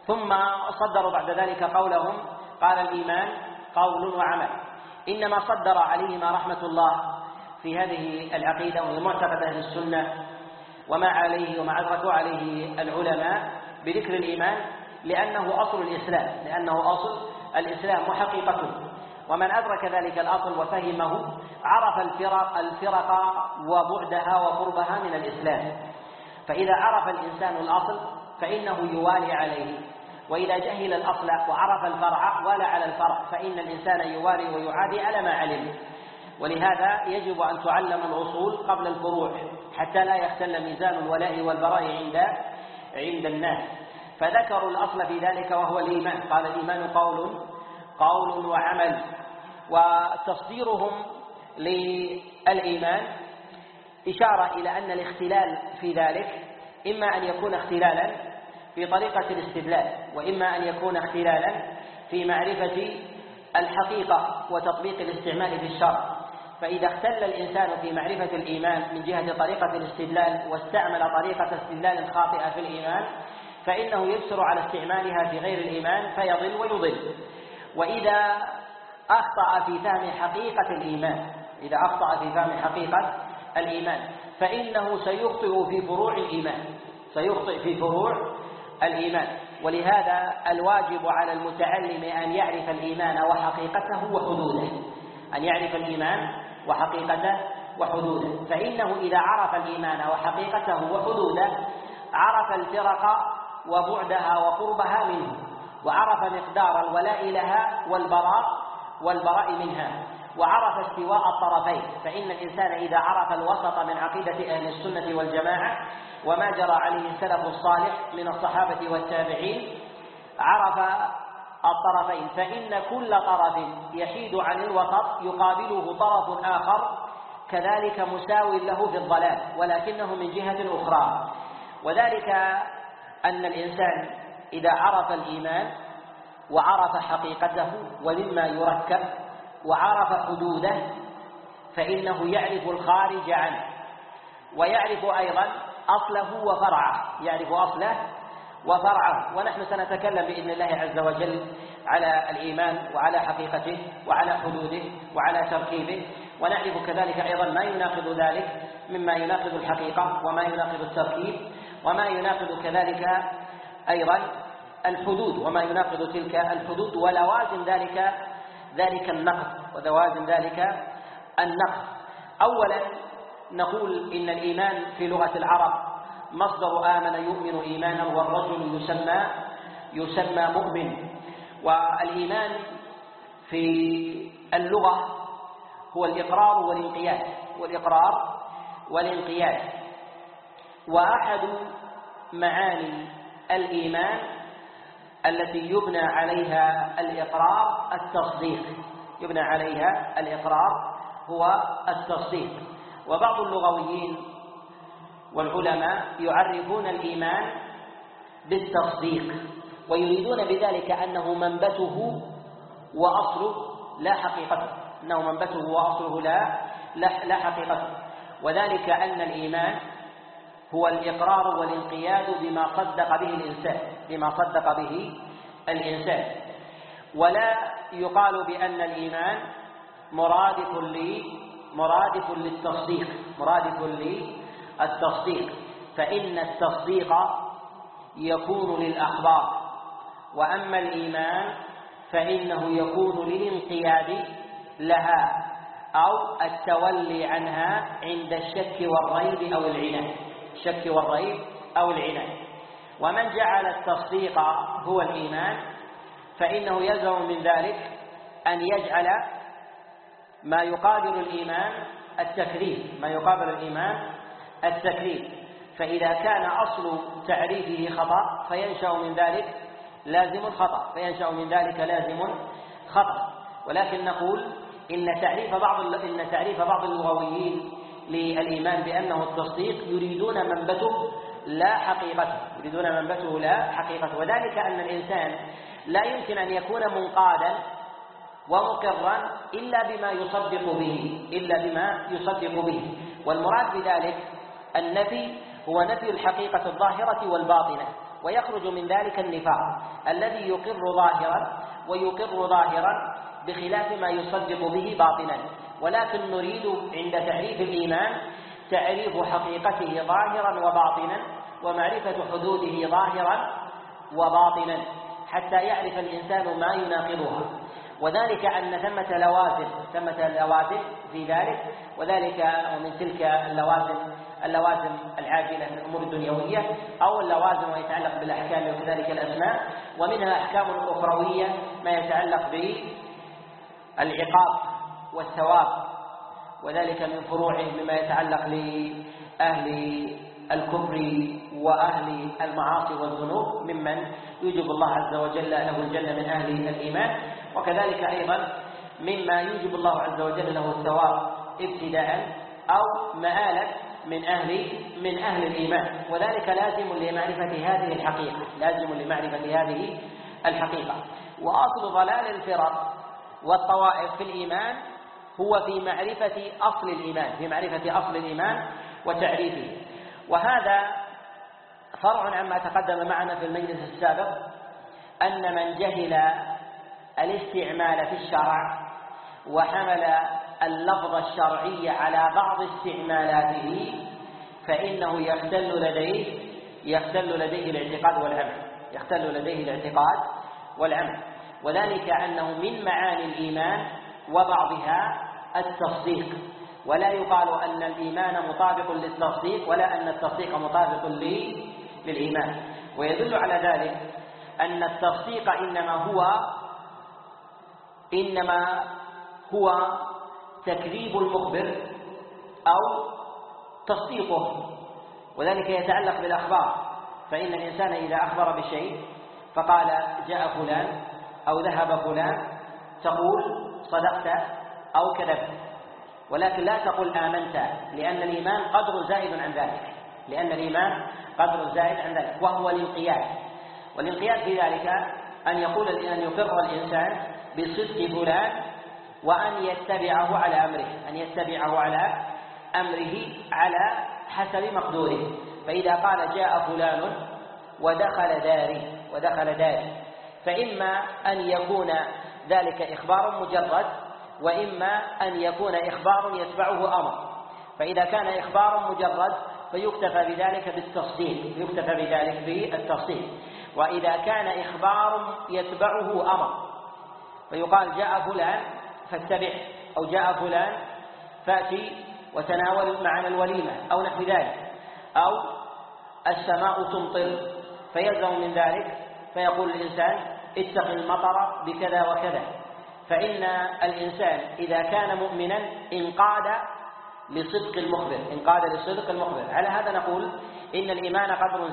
ثم صدروا بعد ذلك قولهم قال الإيمان قول وعمل. إنما صدر عليهما رحمة الله في هذه العقيدة وهي معتقد أهل السنة وما عليه وما أدركوا عليه العلماء بذكر الإيمان لأنه أصل الإسلام وحقيقته، ومن أدرك ذلك الأصل وفهمه عرف الفرق وبعدها وقربها من الإسلام. فإذا عرف الإنسان الأصل فإنه يوالي عليه، وإذا جهل الأصل وعرف الفرع والى على الفرع، فإن الإنسان يوالي ويعادي على ما علم. ولهذا يجب أن تعلم الأصول قبل الفروع حتى لا يختل ميزان الولاء والبراء عند الناس. فذكروا الأصل في ذلك وهو الإيمان، قال الإيمان قول وعمل. وتصديرهم للإيمان إشارة إلى أن الاختلال في ذلك إما أن يكون اختلالا في طريقة الاستدلال، وإما أن يكون اختلالا في معرفة الحقيقة وتطبيق الاستعمال في الشرع. فإذا اختل الإنسان في معرفة الإيمان من جهة طريقة الاستدلال واستعمل طريقة استدلال خاطئة في الإيمان فإنه يجسر على استعمالها في غير الإيمان فيضل ويضل. وإذا أخطأ في فهم حقيقة الإيمان فإنه سيخطئ في فروع الإيمان. ولهذا الواجب على المتعلم أن يعرف الإيمان وحقيقته وحدوده فإنه إذا عرف الإيمان وحقيقته وحدوده عرف الفرق وبعدها وقربها منه، وعرف مقدار الولاء لها والبراء منها، وعرف استواء الطرفين. فإن الإنسان إذا عرف الوسط من عقيدة أهل السنة والجماعة وما جرى عليه السلف الصالح من الصحابة والتابعين عرف الطرفين، فإن كل طرف يحيد عن الوسط يقابله طرف آخر كذلك مساو له في الضلال ولكنه من جهة أخرى. وذلك أن الإنسان إذا عرف الإيمان وعرف حقيقته ومما يركب وعرف حدوده فإنه يعرف الخارج عنه، ويعرف أيضا أصله وفرعه. ونحن سنتكلم بإذن الله عز وجل على الإيمان وعلى حقيقته وعلى حدوده وعلى تركيبه، ونعرف كذلك أيضا ما يناقض ذلك مما يناقض الحقيقة وما يناقض التركيب وما يناقض كذلك أيضا الحدود وما يناقض تلك الحدود ولوازم ذلك النقض. أولا نقول إن الإيمان في لغة العرب مصدر آمن يؤمن إيمانا، والرجل يسمى مؤمن. والإيمان في اللغة هو الإقرار والانقياد. وأحد معاني الإيمان التي يبنى عليها الإقرار هو التصديق. وبعض اللغويين والعلماء يعرفون الإيمان بالتصديق ويريدون بذلك أنه منبته وأصله لا حقيقته، وذلك أن الإيمان هو الإقرار والانقياد بما صدق به الإنسان. ولا يقال بأن الإيمان مرادف للتصديق، فإن التصديق يكون للأخبار، وأما الإيمان فإنه يكون للانقياد لها أو التولي عنها عند الشك والريب أو العناد. ومن جعل التصديق هو الإيمان فإنه يلزم من ذلك أن يجعل ما يقابل الإيمان التكذيب، فإذا كان أصل تعريفه خطأ فينشأ من ذلك لازم خطأ. ولكن نقول إن تعريف بعض اللغويين للإيمان بأنه التصديق يريدون منبته لا حقيقته، وذلك أن الإنسان لا يمكن أن يكون منقادا ومقرا إلا بما يصدق به. والمراد بذلك النفي هو نفي الحقيقة الظاهرة والباطنة، ويخرج من ذلك النفاق الذي يقر ظاهرا ويقر ظاهرا بخلاف ما يصدق به باطنا. ولكن نريد عند تعريف الإيمان تعريف حقيقته ظاهرا وباطنا ومعرفة حدوده ظاهرا وباطنا حتى يعرف الإنسان ما يناقضها، وذلك أن ثمة لوازم في ذلك، وذلك ومن تلك اللوازم العاجلة من الأمور الدنيوية أو اللوازم ما يتعلق بالأحكام وكذلك الأسماء، ومنها أحكام أخروية ما يتعلق بالعقاب والثواب، وذلك من فروعه مما يتعلق لأهل الكفر وأهل المعاصي والذنوب ممن يوجب الله عز وجل له الجنة من أهل الإيمان، وكذلك أيضا مما يوجب الله عز وجل له الثواب ابتداء أو مآلا من أهل الإيمان، وذلك لازم لمعرفة هذه الحقيقة. وأصل ضلال الفرق والطوائف في الإيمان هو في معرفة أصل الإيمان وتعريفه، وهذا فرع عما تقدم معنا في المجلس السابق أن من جهل الاستعمال في الشرع وحمل اللفظ الشرعي على بعض استعمالاته فإنه يختل لديه الاعتقاد والعمل، وذلك أنه من معاني الإيمان وبعضها التصديق، ولا يقال أن الإيمان مطابق للتصديق ولا أن التصديق مطابق للإيمان. ويدل على ذلك أن التصديق إنما هو تكذيب المخبر أو تصديقه، وذلك يتعلق بالأخبار، فإن الإنسان إذا أخبر بشيء فقال جاء فلان أو ذهب فلان تقول صدقت أو كذبت، ولكن لا تقل آمنت، لأن الإيمان قدر زائد عن ذلك، وهو الانقياد. والانقياد في ذلك أن يقر الإنسان بصدق فلان وأن يتبعه على أمره على حسب مقدوره. فإذا قال جاء فلان ودخل داري فإما أن يكون ذلك إخبار مجرد، وإما أن يكون إخبار يتبعه أمر. فإذا كان إخبار مجرد فيكتفى بذلك بالتصديق، وإذا كان إخبار يتبعه أمر فيقال جاء فلان فاتبع، أو جاء فلان فأتي وتناول معنا الوليمة أو نحو ذلك، أو السماء تمطر فيلزم من ذلك فيقول الإنسان اتق المطر بكذا وكذا. فإن الإنسان إذا كان مؤمنا انقاد لصدق المخبر. على هذا نقول إن الإيمان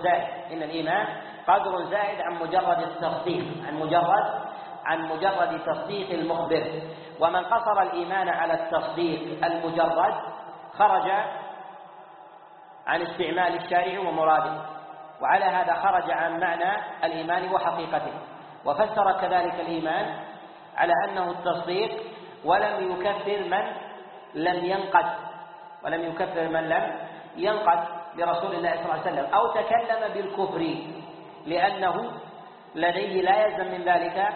قدر زائد عن مجرد تصديق المخبر. ومن قصر الإيمان على التصديق المجرد خرج عن استعمال الشارع ومراده، وعلى هذا خرج عن معنى الإيمان وحقيقته. وفسر كذلك الإيمان على أنه التصديق ولم يكفر من لم ينقد برسول الله صلى الله عليه وسلم أو تكلم بالكفر، لأنه لديه لا يلزم من ذلك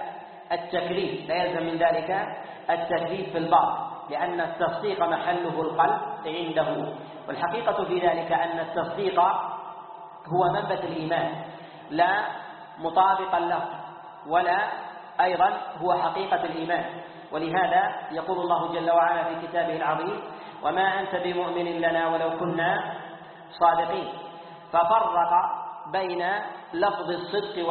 التكليف في الباطن، لأن التصديق محله القلب عنده. والحقيقة في ذلك أن التصديق هو منبت الإيمان لا مطابقا له، ولا أيضا هو حقيقة الإيمان. ولهذا يقول الله جل وعلا في كتابه العظيم وما أنت بمؤمن لنا ولو كنا صادقين، ففرق بين لفظ الصدق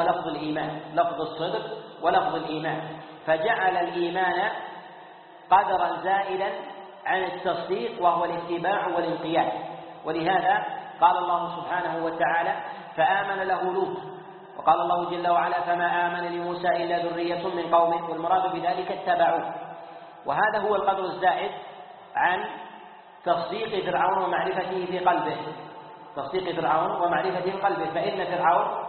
ولفظ الإيمان، فجعل الإيمان قدرا زائدا عن التصديق وهو الاتباع والانقياد. ولهذا قال الله سبحانه وتعالى فآمن له لوط، وقال الله جل وعلا فما آمن لموسى إلا ذرية من قومه، والمراد بذلك اتبعوه. وهذا هو القدر الزائد عن تصديق فرعون ومعرفته في قلبه، فإن فرعون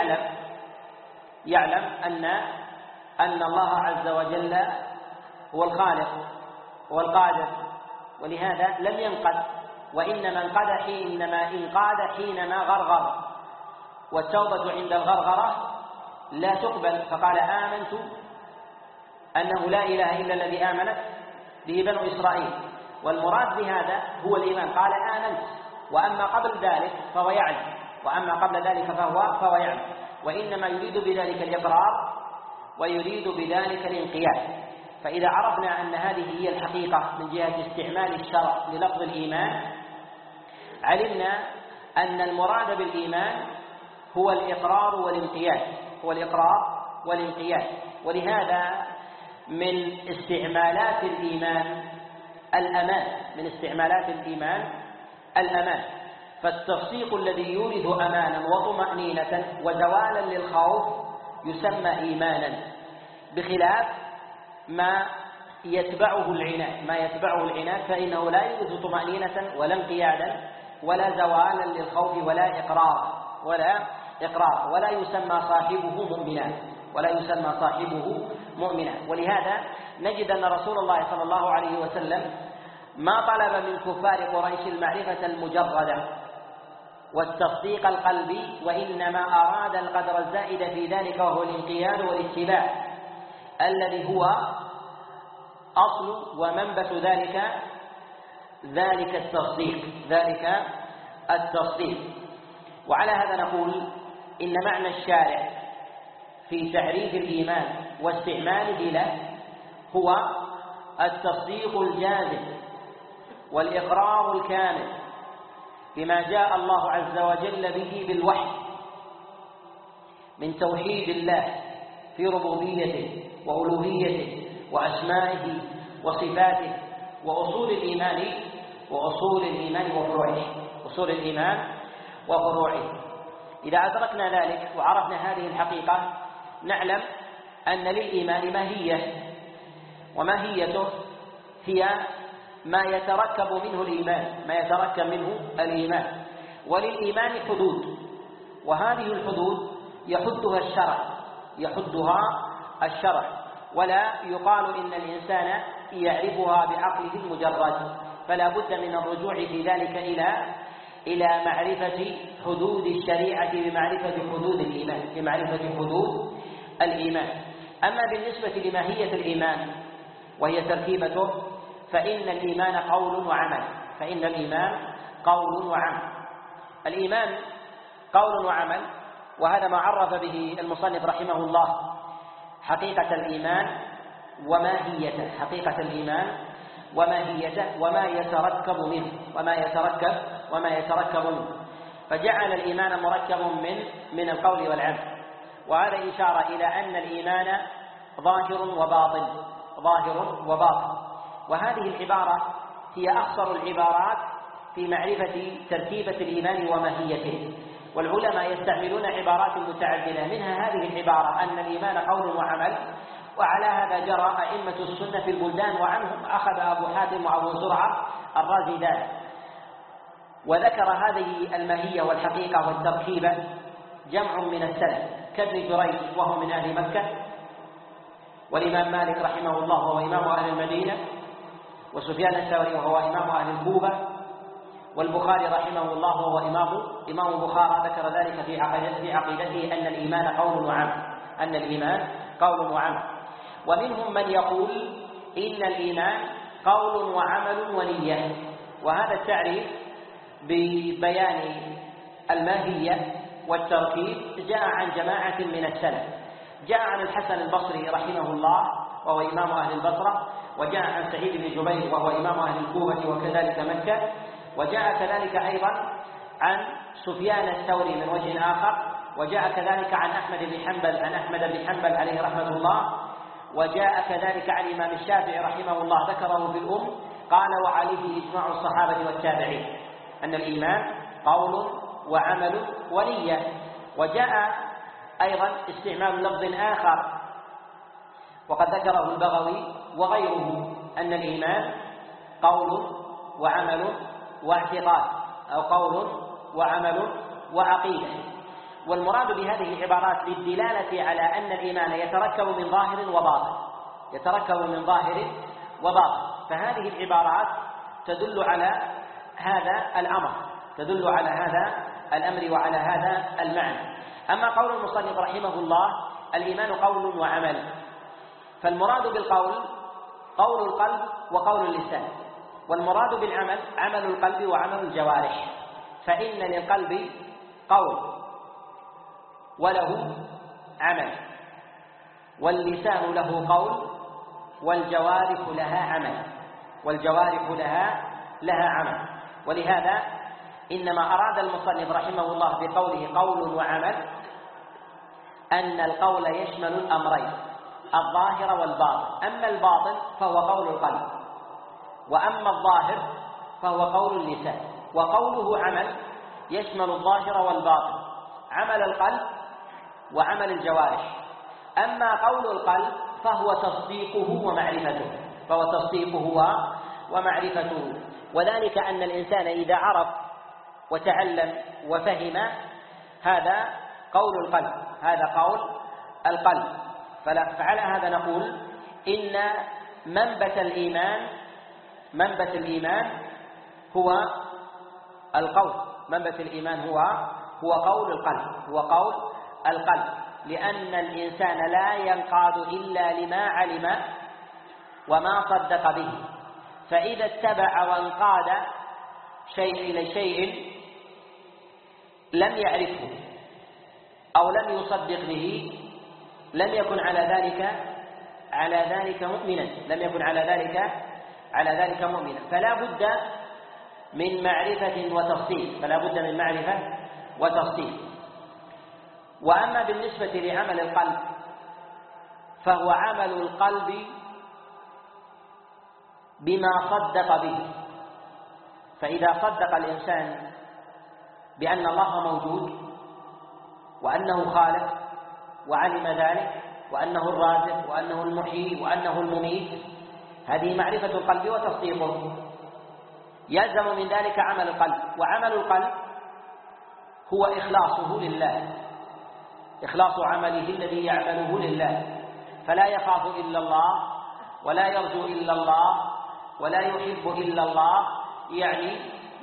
يعلم أن الله عز وجل هو الخالق والقادر، ولهذا لم ينقد، وإنما انقاد حينما غرغر والتوبة عند الغرغرة لا تقبل، فقال آمنت أنه لا إله إلا الذي آمنت به بنو إسرائيل، والمراد بهذا هو الإيمان. قال آمنت، وأما قبل ذلك فهو يعلم، وأما قبل ذلك فهو يعلم، وإنما يريد بذلك الإقرار ويريد بذلك الانقياد. فإذا عرفنا أن هذه هي الحقيقة من جهة استعمال الشرع للفظ الإيمان، علمنا أن المراد بالإيمان هو الإقرار والانقياد، هو الإقرار والانقياد. ولهذا من استعمالات الإيمان الأمان، من استعمالات الإيمان الأمان، فالتصديق الذي يورث أمانا وطمأنينة وزوالا للخوف يسمى إيمانا، بخلاف ما يتبعه العناد فإنه لا يورث طمأنينة ولا انقيادا ولا زوالا للخوف ولا إقرار ولا يسمى صاحبه مؤمنا. ولهذا نجد أن رسول الله صلى الله عليه وسلم ما طلب من كفار قريش المعرفة المجردة والتصديق القلبي، وإنما أراد القدر الزائد في ذلك، وهو الانقياد والاتباع الذي هو أصل ومنبت ذلك التصديق. وعلى هذا نقول إن معنى الشارع في تعريف الإيمان واستعماله له هو التصديق الجازم والإقرار الكامل بما جاء الله عز وجل به بالوحي من توحيد الله في ربوبيته وألوهيته وأسمائه وصفاته وأصول الإيمان وفروعه. إذا أدركنا ذلك وعرفنا هذه الحقيقة نعلم أن للإيمان ماهية، وماهيته هي ما يتركب منه الإيمان، وللإيمان حدود، وهذه الحدود يحدها الشرع، ولا يقال إن الإنسان يعرفها بعقله المجرد، فلا بد من الرجوع في ذلك إلى معرفة حدود الشريعة بمعرفة حدود الإيمان. أما بالنسبة لماهية الإيمان وهي تركيبته، فإن الإيمان قول وعمل. الإيمان قول وعمل، وهذا ما عرف به المصنف رحمه الله حقيقة الإيمان وماهيته وما يتركب منه، فجعل الإيمان مركب من القول والعمل. وهذا إشارة إلى أن الإيمان ظاهر وباطن، وهذه العبارة هي أخصر العبارات في معرفة تركيبة الإيمان وماهيته. والعلماء يستعملون عبارات متعددة، منها هذه العبارة أن الإيمان قول وعمل، وعلى هذا جرى أئمة السنة في البلدان، وعنهم أخذ أبو حاتم وأبو زرعة الرازي ذلك. وذكر هذه الماهية والحقيقة والتركيبة جمع من السلف كابن جريج وهو من أهل مكة، والإمام مالك رحمه الله وهو إمام أهل المدينة، وسفيان الثوري وهو إمام أهل الكوفة، والبخاري رحمه الله وهو إمام بخارى، ذكر ذلك في عقيدته أن الإيمان قول وعمل. ومنهم من يقول إن الإيمان قول وعمل ونية، وهذا التعريف ببيان الماهية والتركيب جاء عن جماعة من السلف. جاء عن الحسن البصري رحمه الله وهو إمام أهل البصرة، وجاء عن سعيد بن جبير وهو إمام أهل الكوفة وكذلك مكة، وجاء كذلك أيضا عن سفيان الثوري من وجه آخر، وجاء كذلك عن أحمد بن حنبل عليه رحمة الله، وجاء كذلك عن الإمام الشافعي رحمه الله ذكره في الأم، قال وعليه إجماع الصحابة والتابعين أن الإيمان قول وعمل ونية. وجاء أيضا استعمال لفظ آخر وقد ذكره البغوي وغيره أن الإيمان قول وعمل واعتقاد، أو قول وعمل وعقيدة. والمراد بهذه العبارات للدلالة على أن الإيمان يتركب من ظاهر وباطن، فهذه العبارات تدل على هذا الأمر وعلى هذا المعنى. أما قول المصنف رحمه الله: الإيمان قول وعمل، فالمراد بالقول قول القلب وقول اللسان، والمراد بالعمل عمل القلب وعمل الجوارح، فإن للقلب قول وله عمل، واللسان له قول والجوارح لها عمل، لها عمل. ولهذا إنما أراد المصنف رحمه الله بقوله قول وعمل أن القول يشمل الأمرين الظاهر والباطن، أما الباطن فهو قول القلب، وأما الظاهر فهو قول اللسان. وقوله عمل يشمل الظاهر والباطن، عمل القلب وعمل الجوارح. أما قول القلب فهو تصديقه ومعرفته، وذلك أن الإنسان إذا عرف وتعلم وفهم هذا قول القلب، فعلى هذا نقول إن منبت الإيمان هو القول، هو قول القلب، لأن الإنسان لا ينقاد إلا لما علم وما صدق به، فإذا اتبع وانقاد شيء إلى شيء لم يعرفه أو لم يصدق به لم يكن على ذلك مؤمنا، فلا بد من معرفة وتفصيل. وأما بالنسبة لعمل القلب فهو عمل القلب بما صدق به، فإذا صدق الإنسان بأن الله موجود وأنه خالق وعلم ذلك وأنه الرازق وأنه المحيي وأنه المميت، هذه معرفة القلب وتصديقه، يلزم من ذلك عمل القلب. وعمل القلب هو إخلاصه لله، إخلاص عمله الذي يعمله لله، فلا يخاف إلا الله ولا يرجو إلا الله ولا يحب إلا الله، يعني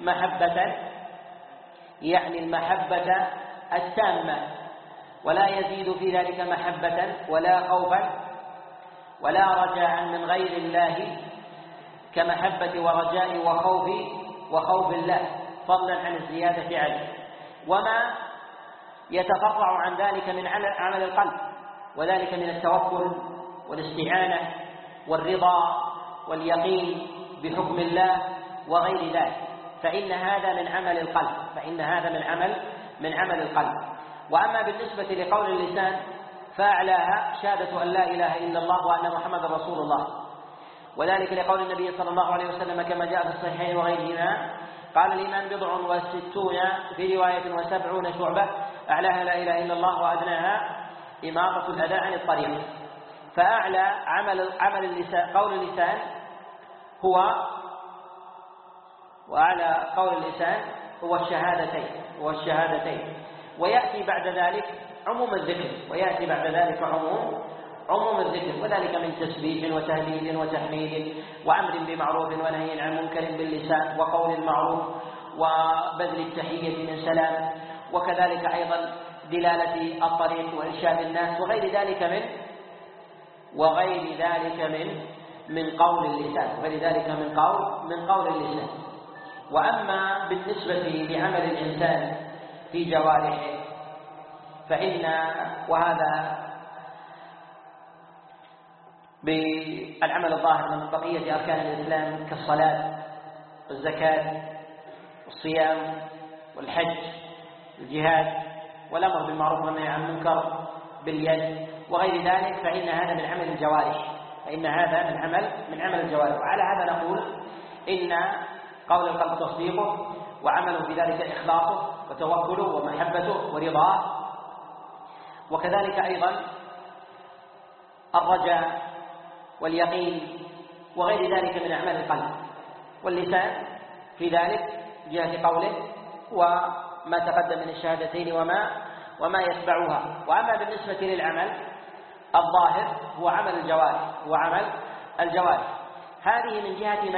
المحبة التامة، ولا يزيد في ذلك محبة ولا خوفا ولا رجاء من غير الله كمحبة ورجاء وخوف الله، فضلا عن الزيادة عليه، وما يتفرع عن ذلك من عمل القلب، وذلك من التوكل والاستعانة والرضا واليقين بحكم الله وغير ذلك، فإن هذا من عمل القلب. وأما بالنسبة لقول اللسان فأعلاها شهادة أن لا إله إلا الله وأن محمدا رسول الله، وذلك لقول النبي صلى الله عليه وسلم كما جاء في الصحيحين وغيرهما قال: الإيمان 60 في رواية 70 شعبة، أعلاها لا إله إلا الله وأدناها إماطة الأذى عن الطريق. فأعلى عمل اللسان قول اللسان هو الشهادتين، ويأتي بعد ذلك عموم الذكر، وذلك من تسبيح وتهليل وتحميد وأمر بمعروف ونهي عن منكر باللسان وقول المعروف وبذل التحية من سلام، وكذلك أيضا دلالة الطريق وإرشاد الناس وغير ذلك من قول اللسان. وأما بالنسبة لعمل الإنسان في جوارحه وهذا بالعمل الظاهر من بقية أركان الإسلام كالصلاة والزكاة والصيام والحج والجهاد والأمر بالمعروف والنهي عن المنكر باليد وغير ذلك، فإن هذا من عمل الجوارح. وعلى هذا نقول إن قول القلب تصديقه، وعمله بذلك إخلاصه وتوكله ومحبته ورضاه، وكذلك أيضا الرجاء واليقين وغير ذلك من أعمال القلب. واللسان في ذلك جهة قوله وما تقدم من الشهادتين وما يتبعها. وأما بالنسبة للعمل الظاهر هو عمل الجوارح، هذه من جهة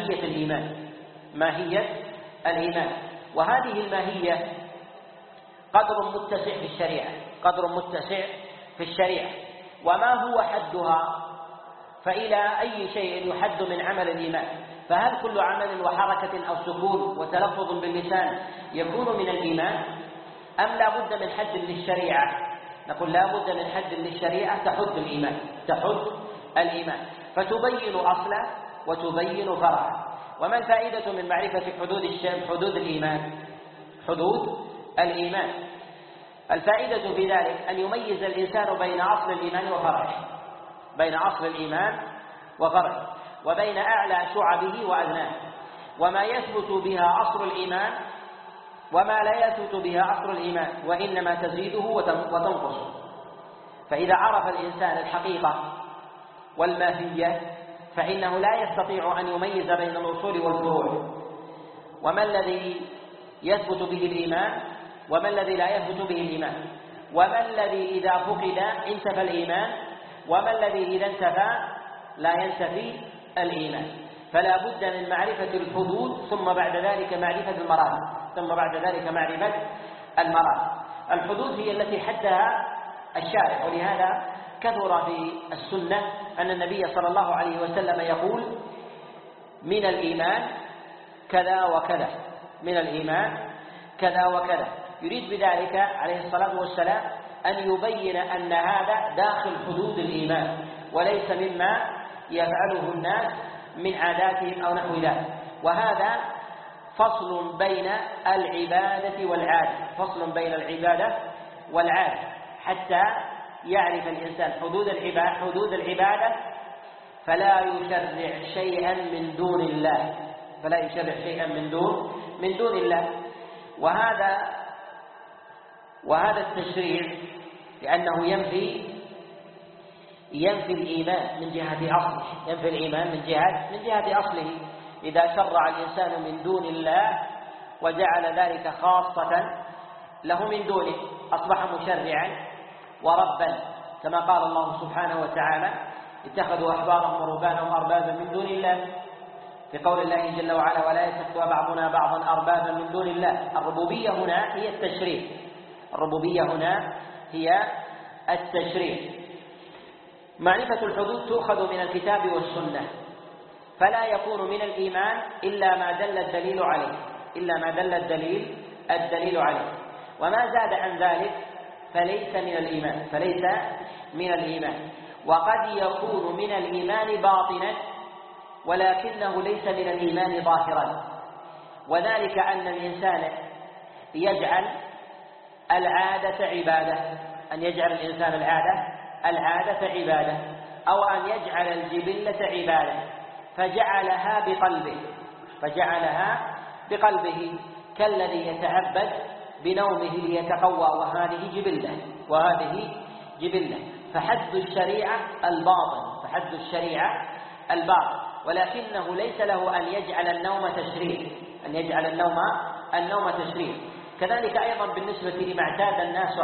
ماهية الإيمان، وهذه الماهية قدر متسع في الشريعة، قدر متسع في الشريعة. وما هو حدها؟ فإلى أي شيء يحد من عمل الإيمان؟ فهل كل عمل وحركة أو سكون وتلفظ باللسان يكون من الإيمان، أم لا بد من حد للشريعة؟ نقول لا بد من حد للشريعة تحد الإيمان، تحد الإيمان، فتبين أصله وتبين فرعه. وما الفائدة من معرفة حدود الإيمان؟ حدود الإيمان الفائدة في ذلك أن يميز الإنسان بين أصل الإيمان وفرعه، بين أصل الإيمان وفرعه، وبين أعلى شعبه وأدناه، وما يثبت بها أصل الإيمان وما لا يثبت بها أصل الإيمان، وإنما تزيده وتنقصه. فإذا عرف الإنسان الحقيقة والماهية فإنه لا يستطيع أن يميز بين الأصول والفروع، وما الذي يثبت به الإيمان وما الذي لا يثبت به الإيمان، وما الذي إذا فقد انتفى الإيمان، وما الذي إذا انتفى لا ينتفي الإيمان. فلا بد من معرفة الحدود، ثم بعد ذلك معرفة المراتب. الحدود هي التي حدها الشارع، ولهذا كثر في السنة أن النبي صلى الله عليه وسلم يقول من الإيمان كذا وكذا، من الإيمان كذا وكذا، يريد بذلك عليه الصلاة والسلام أن يبين أن هذا داخل حدود الإيمان، وليس مما يفعله الناس من عاداتهم أو نحو ذلك. وهذا فصل بين العبادة والعادة، فصل بين العبادة والعادة، حتى يعرف الإنسان حدود العبادة فلا يشرع شيئا من دون الله، فلا يشرع شيئا من دون الله. وهذا التشريع لأنه ينفي الإيمان من جهة أصله، ينفي الإيمان من جهة أصله. إذا شرع الإنسان من دون الله وجعل ذلك خاصة له من دونه أصبح مشرعا وربا، كما قال الله سبحانه وتعالى اتخذوا أحبارهم ورهبانهم أربابا من دون الله، في قول الله جل وعلا ولا يتخذ بعضنا بعضا أربابا من دون الله. الربوبية هنا هي التشريع، الربوبية هنا هي التشريع. معرفة الحدود تؤخذ من الكتاب والسنة، فلا يكون من الإيمان إلا ما دل الدليل عليه، إلا ما دل الدليل عليه، وما زاد عن ذلك فليس من الإيمان. وقد يكون من الإيمان باطنا ولكنه ليس من الإيمان ظاهرا، وذلك أن الإنسان يجعل العادة عبادة، أن يجعل الإنسان العادة عبادة، أو أن يجعل الجبلة عبادة فجعلها بقلبه كالذي يتعبد بنومه ليتقوى، وهذه جبلة. فحد الشريعة الباطن، ولكنه ليس له أن يجعل النوم تشريع، كذلك أيضا بالنسبة لما اعتاد الناس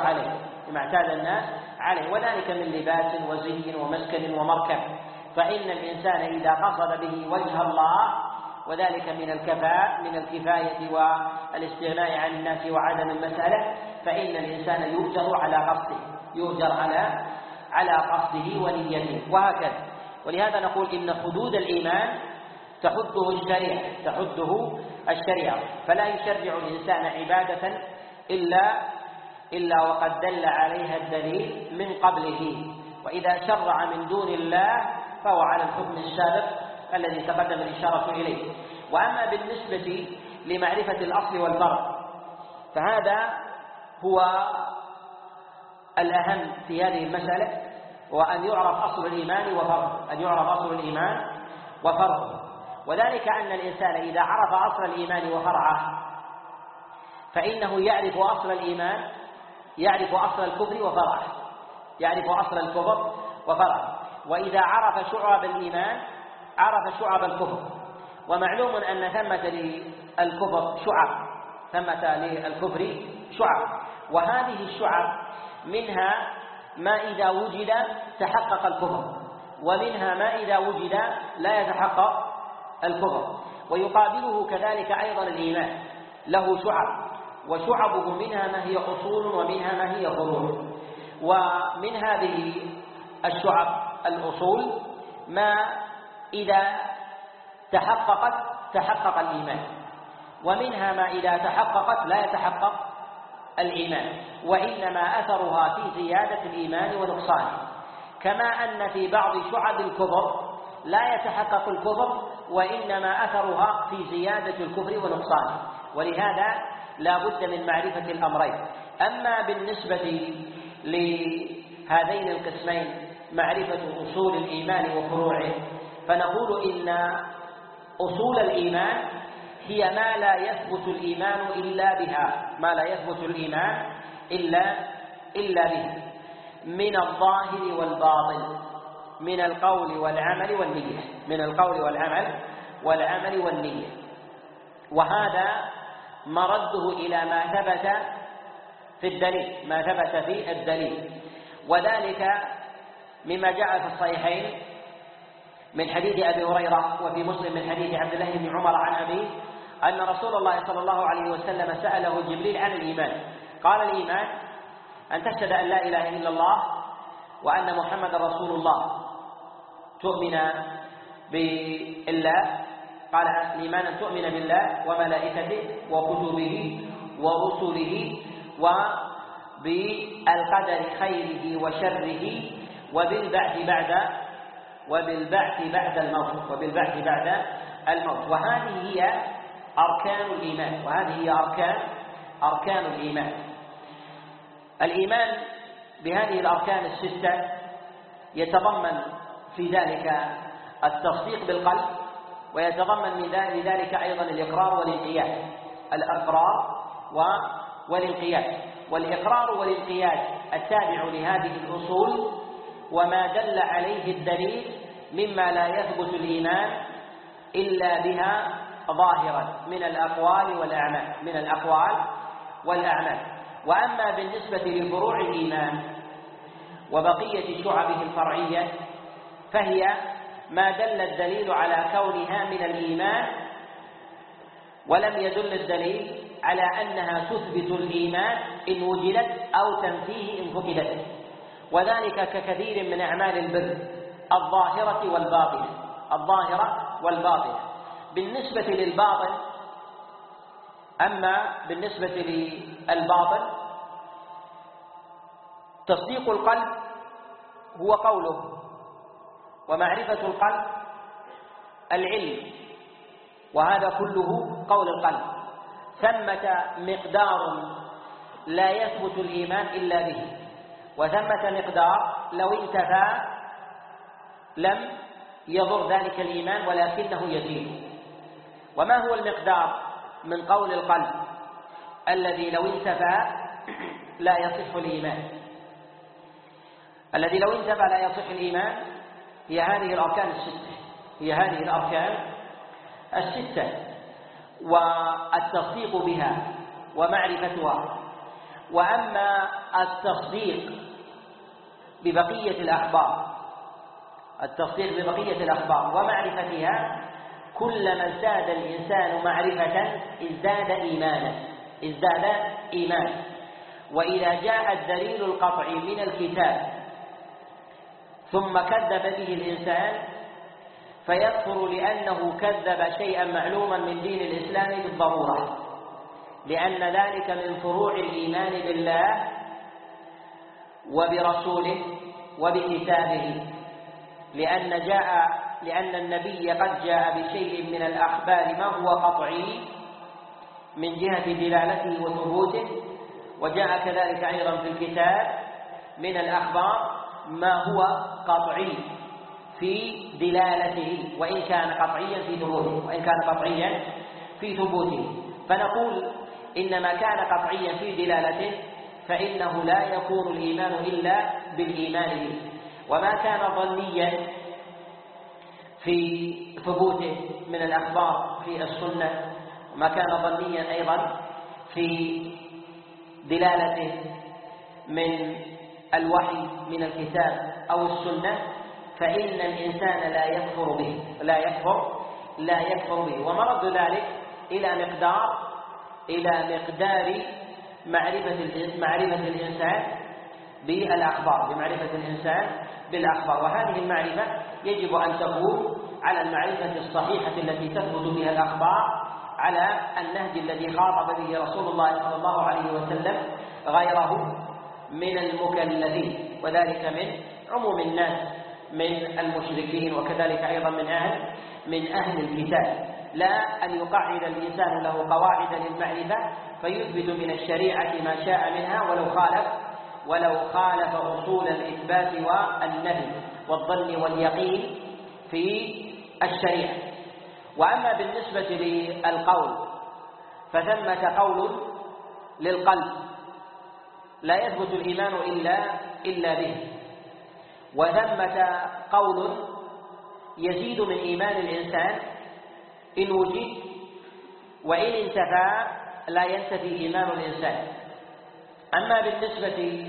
عليه، وذلك من لباس وزي ومسكن ومركب. فإن الإنسان إذا قصد به وجه الله، وذلك من الكفاية والاستغناء عن الناس وعدم المسألة، فإن الإنسان يؤجر على قصده ونيته، وهكذا. ولهذا نقول إن حدود الإيمان تحده الشريعة، فلا يشرع الإنسان عبادة إلا وقد دل عليها الدليل من قبله، وإذا شرع من دون الله فهو على الحكم السابق الذي تقدم الإشارة إليه. وأما بالنسبة لمعرفة الأصل والفرع فهذا هو الأهم في هذه المسألة، وأن يعرف أصل الإيمان وفرعه، وذلك أن الإنسان إذا عرف أصل الإيمان وفرعه فإنه يعرف أصل الإيمان، يعرف أصل الكفر وفرعه، وإذا عرف شعب الإيمان عرف شعب الكفر. ومعلوم أن ثمة للكفر شعب، وهذه الشعب منها ما إذا وجد تحقق الكفر، ومنها ما إذا وجد لا يتحقق الكفر. ويقابله كذلك أيضا الإيمان، له شعب، وشعبه منها ما هي أصول ومنها ما هي فروع. ومن هذه الشعب الأصول ما إذا تحققت تحقق الإيمان، ومنها ما إذا تحققت لا يتحقق الإيمان، وإنما أثرها في زيادة الإيمان ونقصانه، كما أن في بعض شعب الكفر لا يتحقق الكفر وإنما أثرها في زيادة الكفر ونقصانه، ولهذا لا بد من معرفة الأمرين. أما بالنسبة لهذين القسمين معرفة أصول الإيمان وفروعه، فنقول إن أصول الإيمان هي ما لا يثبت الإيمان إلا بها، ما لا يثبت الإيمان إلا بها، من الظاهر والباطن، من القول والعمل والنية، من القول والعمل والنية. وهذا مرده إلى ما ثبت في الدليل، ما ثبت في الدليل، وذلك مما جاء في الصحيحين من حديث أبي هريرة وفي مسلم من حديث عبد الله بن عمر عن أبيه أن رسول الله صلى الله عليه وسلم سأله جبريل عن الإيمان، قال: الإيمان أن تشهد أن لا إله إلا الله وأن محمد رسول الله، تؤمن بالله، قال: الإيمان أن تؤمن بالله وملائكته وكتبه ورسله وبالقدر خيره وشره وبالبعث بعد الموت. وهذه هي أركان الإيمان، وهذه هي أركان الإيمان. الإيمان بهذه الأركان الستة يتضمن في ذلك التصديق بالقلب، ويتضمن من ذلك أيضا الإقرار والانقياد، الإقرار والانقياد. والإقرار والانقياد التابع لهذه الأصول وما دل عليه الدليل مما لا يثبت الإيمان إلا بها ظاهرا من الأقوال والأعمال. وأما بالنسبة لفروع الإيمان وبقية شعبه الفرعية فهي ما دل الدليل على كونها من الإيمان ولم يدل الدليل على أنها تثبت الإيمان إن وجدت أو تنفيه إن فقدت، وذلك ككثير من أعمال البر الظاهرة والباطنة. بالنسبة للباطن، أما بالنسبة للباطن تصديق القلب هو قوله، ومعرفة القلب العلم، وهذا كله قول القلب. ثمة مقدار لا يثبت الإيمان إلا به، وثمة مقدار لو انتفى لم يضر ذلك الإيمان ولكنه يزيد. وما هو المقدار من قول القلب الذي لو انتفى لا يصح الإيمان؟ الذي لو انتفى لا يصح الإيمان هي هذه الأركان الستة، والتصديق بها ومعرفتها. وأما التصديق ببقية الأخبار ومعرفتها، كلما ازداد الإنسان معرفة ازداد إيمانا. وإذا جاء الدليل القطعي من الكتاب ثم كذب به الإنسان فيكفر لأنه كذب شيئا معلوما من دين الإسلام بالضرورة، لأن ذلك من فروع الإيمان بالله وبرسوله وبكتابه، لأن النبي قد جاء بشيء من الأخبار ما هو قطعي من جهة دلالته وثبوته، وجاء كذلك أيضا في الكتاب من الأخبار ما هو قطعي في دلالته وإن كان قطعيا في ثبوته. فنقول إن ما كان قطعيا في دلالته فإنه لا يكون الإيمان إلا بالإيمان به، وما كان ظنيا في ثبوته من الأخبار في السنة، وما كان ظنيا أيضا في دلالته من الوحي من الكتاب أو السنة، فإن الإنسان لا يكفر به. ومرد ذلك إلى مقدار إلى مقدار معرفة الإنسان بالأخبار، بمعرفة الإنسان بالأخبار. وهذه المعرفة يجب أن تكون على المعرفة الصحيحة التي تثبت بها الأخبار على النهج الذي خاطب به رسول الله صلى الله عليه وسلم غيره من المكلفين، وذلك من عموم الناس من المشركين، وكذلك أيضا من أهل الكتاب. لا أن يقعد الإنسان له قواعد للمعرفة فيثبت من الشريعة ما شاء منها ولو خالف أصول الإثبات والنفي والظن واليقين في الشريعة. وأما بالنسبة للقول فثمة قول للقلب لا يثبت الإيمان إلا به، وثمة قول يزيد من إيمان الإنسان إن وجد، وإن انتفى لا ينتفي إيمان الإنسان. أما بالنسبة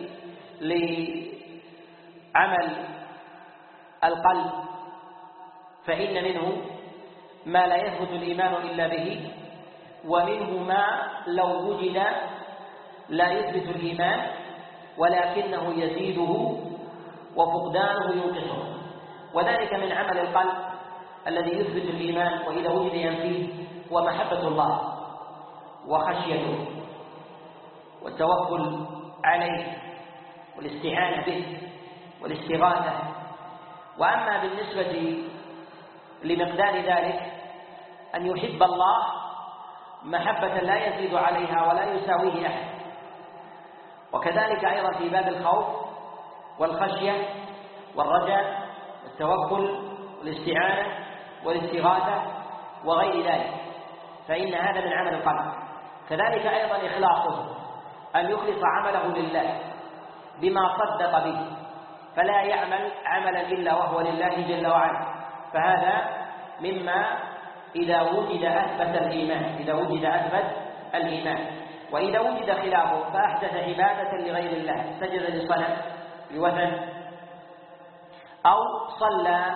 لعمل القلب فإن منه ما لا يثبت الإيمان إلا به، ومنه ما لو وجد لا يثبت الإيمان ولكنه يزيده وفقدانه ينقصه. وذلك من عمل القلب الذي يثبت الإيمان وإذا وجد ينفيه هو محبة الله وخشيته والتوكل عليه والاستعانة به والاستغاثة. وأما بالنسبة لمقدار ذلك أن يحب الله محبة لا يزيد عليها ولا يساويه أحد. وكذلك أيضا في باب الخوف والخشية والرجاء والتوكل والاستعانة والاستغاثة وغير ذلك، فإن هذا من عمل القلب. كذلك أيضا إخلاصه، أن يخلص عمله لله بما صدق به، فلا يعمل عملا إلا وهو لله جل وعلا، فهذا مما إذا وجد أثبت الإيمان. وإذا وجد خلافه فأحدث عبادة لغير الله، سجد لصنم لوثن أو صلى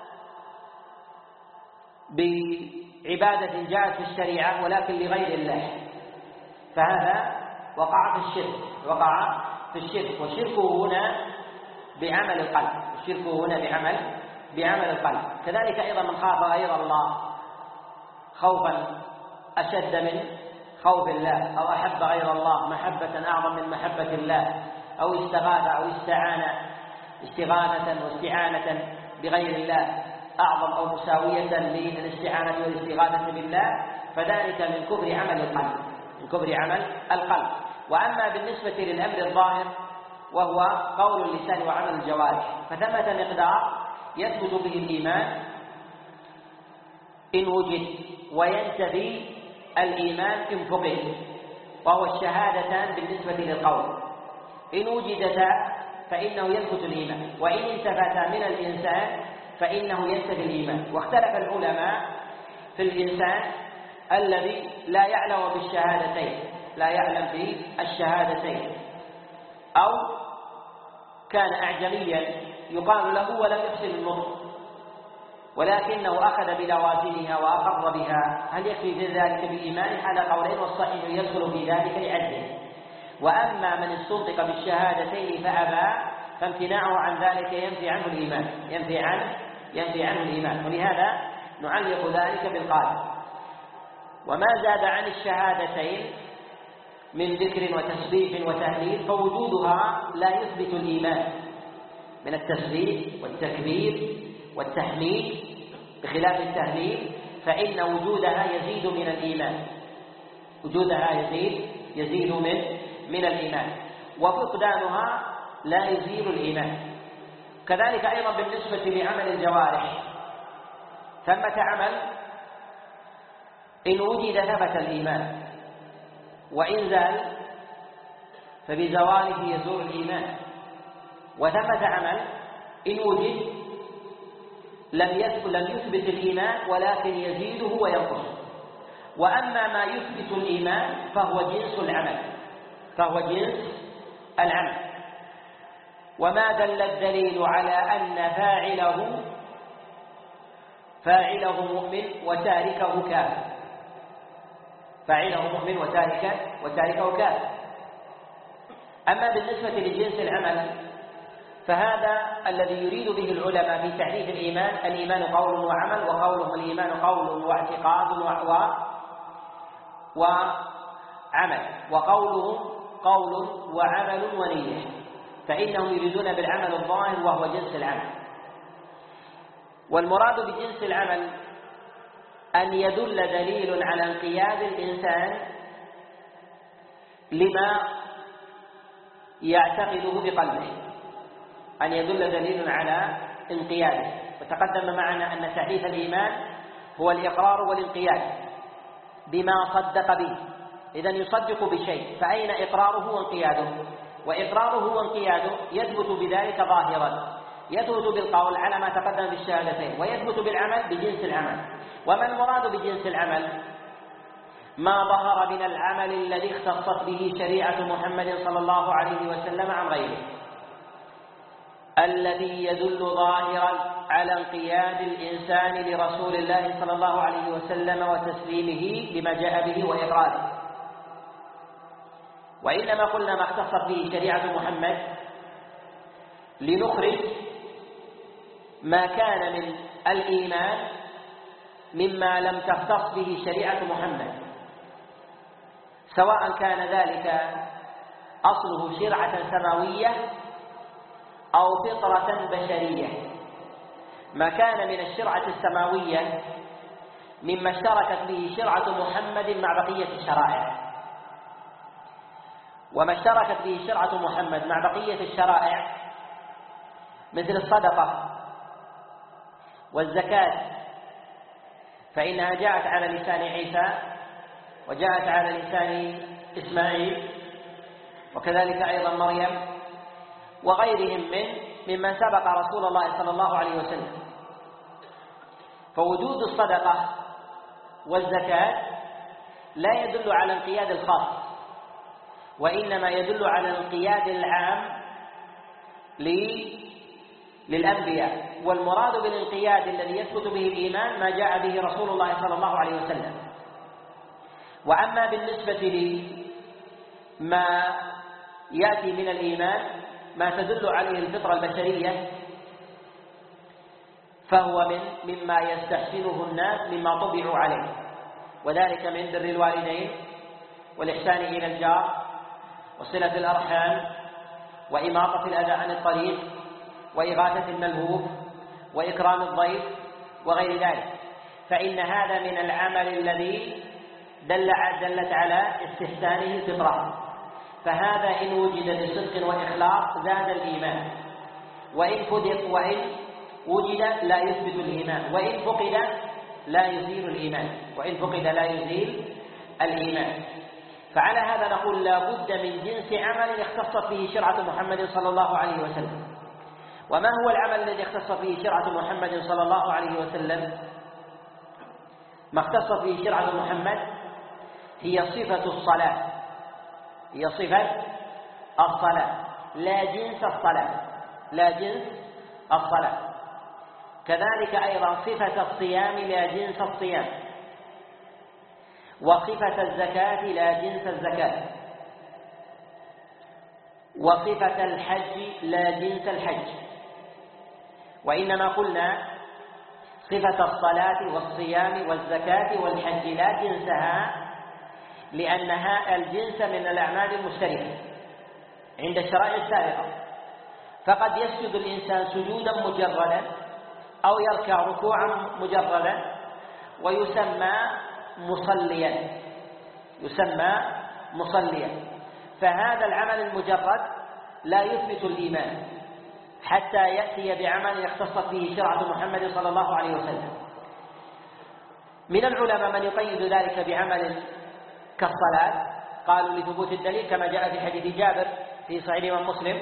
بعبادة جاءت في الشريعة ولكن لغير الله، فهذا وقع في الشرك. والشرك هنا بعمل القلب. كذلك أيضا من خاف غير الله خوفا أشد من خوف الله، أو أحب غير الله محبة أعظم من محبة الله، أو استغاث أو استعان استغاثة واستعانة بغير الله أعظم أو مساوية للاستعانة والاستغاثة بالله، فذلك من كفر عمل القلب. وأما بالنسبة للأمر الظاهر وهو قول اللسان وعمل الجوارح، فثمة مقدار يثبت به الإيمان إن وجد، وينتفي الإيمان إن فقد، وهو الشهادتان بالنسبة للقول. إن وجدتا فإنه يثبت الإيمان، وإن انتفتا من الإنسان فإنه ينتفي الإيمان. واختلف العلماء في الإنسان الذي لا يعلم بالشهادتين، أو كان أعجميا يقال له ولم يحسن النطق ولكنه أخذ بلوازمها وأقر بها، هل يكفي ذلك بالإيمان؟ على قولين، والصحيح يدخل في ذلك لعجزه. وأما من استنطق بالشهادتين فأبى فامتناعه عن ذلك ينفي عنه الإيمان، ولهذا نعلق ذلك بالقائل. وما زاد عن الشهادتين من ذكر وتسبيح وتهليل فوجودها لا يثبت الإيمان من التسبيح والتكبير والتحميد، بخلاف التهليل فإن وجودها يزيد من الإيمان، يزيد من الإيمان، وفقدانها لا يزيل الإيمان. كذلك أيضا بالنسبة لعمل الجوارح، ثمة عمل إن وجد ثبت الإيمان، وإن زال فبزواله يزول الإيمان. وثمة عمل إن وجد لم يثبت الإيمان ولكن يزيده وينقصه. وأما ما يثبت الإيمان فهو جنس العمل. وما دل الدليل على أن فاعله مؤمن وتاركه كافر. فاعله مؤمن وتاركه كافر. أما بالنسبة لجنس العمل فهذا الذي يريد به العلماء في تعريف الإيمان قول وعمل، وقولهم الإيمان قول واعتقاد وعمل، وقولهم قول وعمل ونية، فإنهم يريدون بالعمل الظاهر وهو جنس العمل. والمراد بجنس العمل أن يدل دليل على انقياد الإنسان لما يعتقده بقلبه، أن يدل دليل على انقياده. وتقدم معنا أن تعريف الإيمان هو الإقرار والانقياد بما صدق به. إذن يصدق بشيء، فأين إقراره وانقياده؟ وإقراره وانقياده يثبت بذلك ظاهرا، يثبت بالقول على ما تقدم بالشهادتين، ويثبت بالعمل بجنس العمل. وما المراد بجنس العمل؟ ما ظهر من العمل الذي اختصت به شريعة محمد صلى الله عليه وسلم عن غيره، الذي يدل ظاهرا على انقياد الإنسان لرسول الله صلى الله عليه وسلم وتسليمه لما جاء به وإقراره. وإنما قلنا ما اختصت به شريعة محمد لنخرج ما كان من الإيمان مما لم تختص به شريعة محمد، سواء كان ذلك أصله شرعة سماوية أو فطرة بشرية. ما كان من الشرعة السماوية مما اشتركت به شرعة محمد مع بقية الشرائع، وما اشتركت به شرعة محمد مع بقية الشرائع مثل الصدقة والزكاة، فإنها جاءت على لسان عيسى وجاءت على لسان إسماعيل، وكذلك أيضا مريم وغيرهم ممن سبق رسول الله صلى الله عليه وسلم. فوجود الصدقة والزكاة لا يدل على انقياد الخاص، وإنما يدل على الانقياد العام للأنبياء. والمراد بالانقياد الذي يثبت به الإيمان ما جاء به رسول الله صلى الله عليه وسلم. وأما بالنسبة لما يأتي من الإيمان ما تدل عليه الفطرة البشرية، فهو مما يستحسنه الناس مما طبعوا عليه، وذلك من بر الوالدين والإحسان إلى الجار وصلة الأرحام وإماطة الأذى عن الطريق وإغاثة الملهوف وإكرام الضيف وغير ذلك. فإن هذا من العمل الذي دلت على استحسانه الفطرة، فهذا إن وجد بصدق وإخلاص زاد الإيمان، وإن وجد لا يثبت الإيمان، وإن فقد لا يزيل الإيمان. فعلى هذا نقول لا بد من جنس عمل اختصت به شرعة محمد صلى الله عليه وسلم. وما هو العمل الذي اختصت به شرعة محمد صلى الله عليه وسلم؟ ما اختصت به شرعة محمد هي صفة الصلاة، لا جنس الصلاة. كذلك أيضا صفة الصيام لا جنس الصيام، وصفة الزكاة لا جنس الزكاة، وصفة الحج لا جنس الحج. وإنما قلنا صفة الصلاة والصيام والزكاة والحج لا جنسها، لأنها الجنس من الأعمال المشتركة عند الشرائع السابقة. فقد يسجد الإنسان سجودا مجردا أو يركع ركوعا مجردا ويسمى مصليا، فهذا العمل المجرد لا يثبت الإيمان حتى يأتي بعمل اختصت به شرعة محمد صلى الله عليه وسلم. من العلماء من يقيد ذلك بعمل كالصلاة، قالوا لثبوت الدليل كما جاء في حديث جابر في صحيح الإمام مسلم،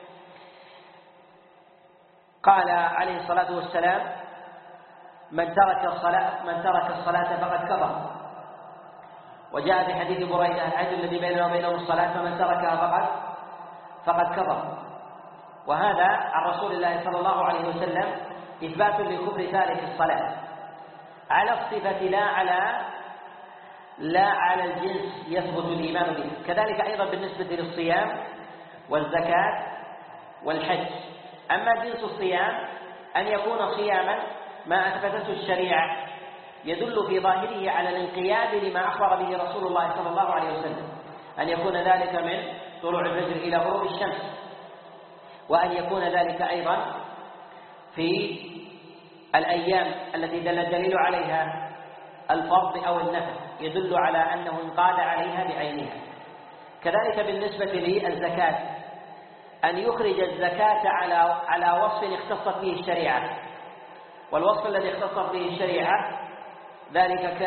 قال عليه الصلاة والسلام: من ترك الصلاة فقد كفر. وجاء في حديث بريدة: العهد الذي بيننا وبينهم الصلاة فمن تركها فقد كفر. وهذا عن رسول الله صلى الله عليه وسلم إثبات لكفر تارك الصلاة على الصفة لا على لا على الجنس يثبت الإيمان به. كذلك أيضا بالنسبة للصيام والزكاة والحج. أما جنس الصيام أن يكون صياما ما أثبتته الشريعة يدل في ظاهره على الانقياد لما أخبر به رسول الله صلى الله عليه وسلم، أن يكون ذلك من طلوع الفجر إلى غروب الشمس، وأن يكون ذلك أيضا في الأيام التي دل الدليل عليها الفرض أو النفل يدل على أنه انقاد عليها بعينها. كذلك بالنسبة للزكاة أن يخرج الزكاة على وصف اختصت به الشريعة، والوصف الذي اختصت به الشريعة ذلك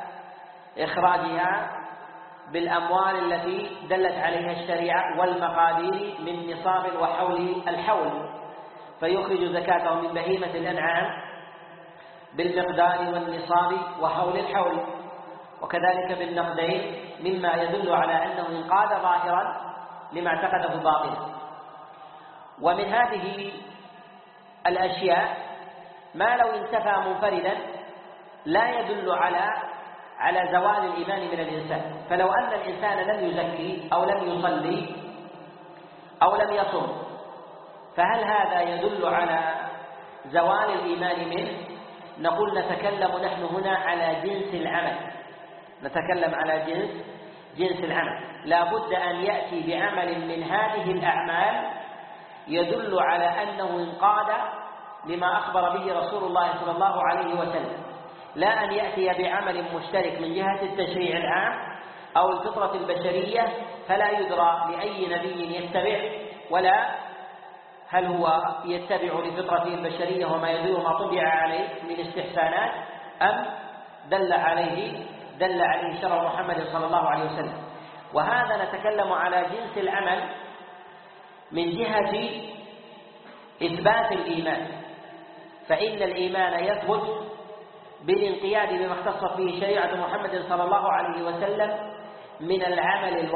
كإخراجها بالأموال التي دلت عليها الشريعة والمقادير من نصاب وحول الحول، فيخرج زكاته من بهيمة الأنعام بالمقدار والنصاب وحول الحول، وكذلك بالنقدين مما يدل على أنه انقاد ظاهرا لما اعتقده باطنا. ومن هذه الأشياء ما لو انتفى منفردا لا يدل على زوال الإيمان من الإنسان. فلو أن الإنسان لم يزكي أو لم يصلي أو لم يصم، فهل هذا يدل على زوال الإيمان منه؟ نقول نتكلم نحن هنا على جنس العمل، نتكلم على جنس العمل. لا بد أن يأتي بعمل من هذه الأعمال يدل على أنه انقاد لما أخبر به رسول الله صلى الله عليه وسلم، لا أن يأتي بعمل مشترك من جهة التشريع العام أو الفطرة البشرية فلا يدرى لأي نبي يتبع، ولا هل هو يتبع لفطرته البشرية وما يدور ما طبع عليه من استحسانات، أم دل عليه شرع محمد صلى الله عليه وسلم. وهذا نتكلم على جنس العمل من جهة إثبات الإيمان، فإن الإيمان يثبت بالانقياد بما اختصت به شريعة محمد صلى الله عليه وسلم من العمل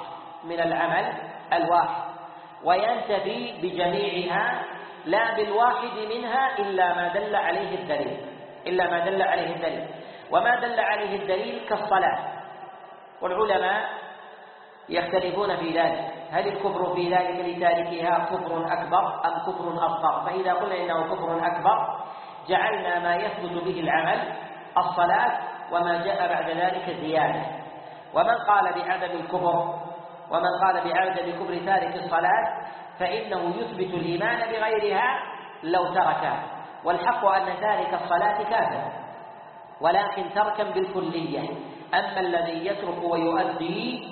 الواحد، وينتفي بجميعها لا بالواحد منها إلا ما دل عليه الدليل، وما دل عليه الدليل كالصلاة. والعلماء يختلفون في ذلك، هل الكفر في ذلك لتاركها كفر أكبر أم كفر أصغر؟ فإذا قلنا إنه كفر أكبر جعلنا ما يثبت به العمل الصلاة وما جاء بعد ذلك زيادة. ومن قال بعدم الكفر كفر تارك الصلاة فإنه يثبت الإيمان بغيرها لو تركها، والحق أن تارك الصلاة كافر ولكن تركا بالكلية. أما الذي يترك ويؤدي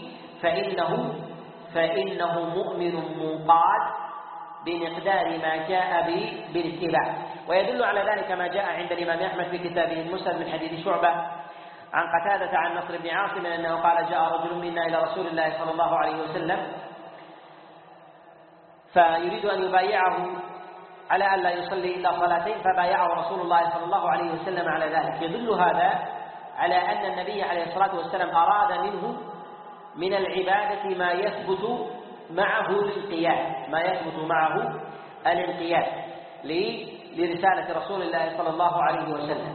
فإنه مؤمن منقاد بمقدار ما جاء بالاتباع. ويدل على ذلك ما جاء عند الإمام أحمد في كتابه المسند من حديث شعبة عن قتادة عن نصر بن عاصم أنه قال: جاء رجل منا إلى رسول الله صلى الله عليه وسلم فيريد أن يبايعه على أن لا يصلي إلا صلاتين، فبايعه رسول الله صلى الله عليه وسلم على ذلك. يدل هذا على أن النبي عليه الصلاة والسلام أراد منه من العبادة ما يثبت معه الانقياد لرسالة رسول الله صلى الله عليه وسلم.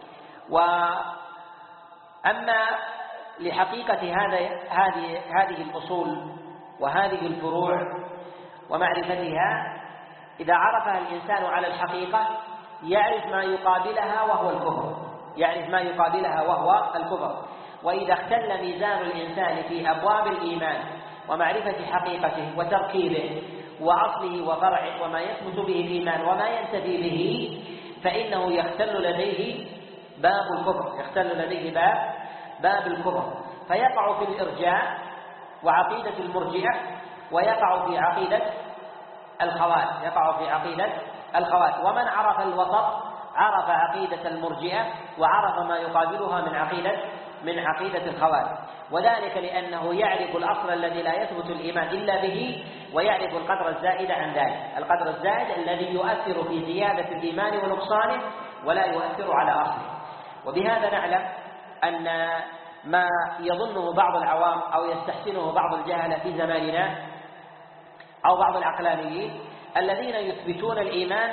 وأما لحقيقة هذه الأصول وهذه الفروع ومعرفتها، إذا عرفها الإنسان على الحقيقة يعرف ما يقابلها وهو الكفر. وإذا اختل ميزان الإنسان في أبواب الإيمان ومعرفة حقيقته وتركيبه وأصله وفرعه وما يثبت به الإيمان وما ينتفي به، فإنه يختل لديه باب الكفر، فيقع في الإرجاء وعقيدة المرجئة، ويقع في عقيدة الخوارج. ومن عرف الوسط عرف عقيدة المرجئة وعرف ما يقابلها من عقيدة الخوارج. وذلك لأنه يعرف الأصل الذي لا يثبت الإيمان إلا به، ويعرف القدر الزائد عن ذلك، القدر الزائد الذي يؤثر في زيادة الإيمان ونقصانه ولا يؤثر على أصله. وبهذا نعلم أن ما يظنه بعض العوام أو يستحسنه بعض الجهلة في زماننا أو بعض العقلانيين الذين يثبتون الإيمان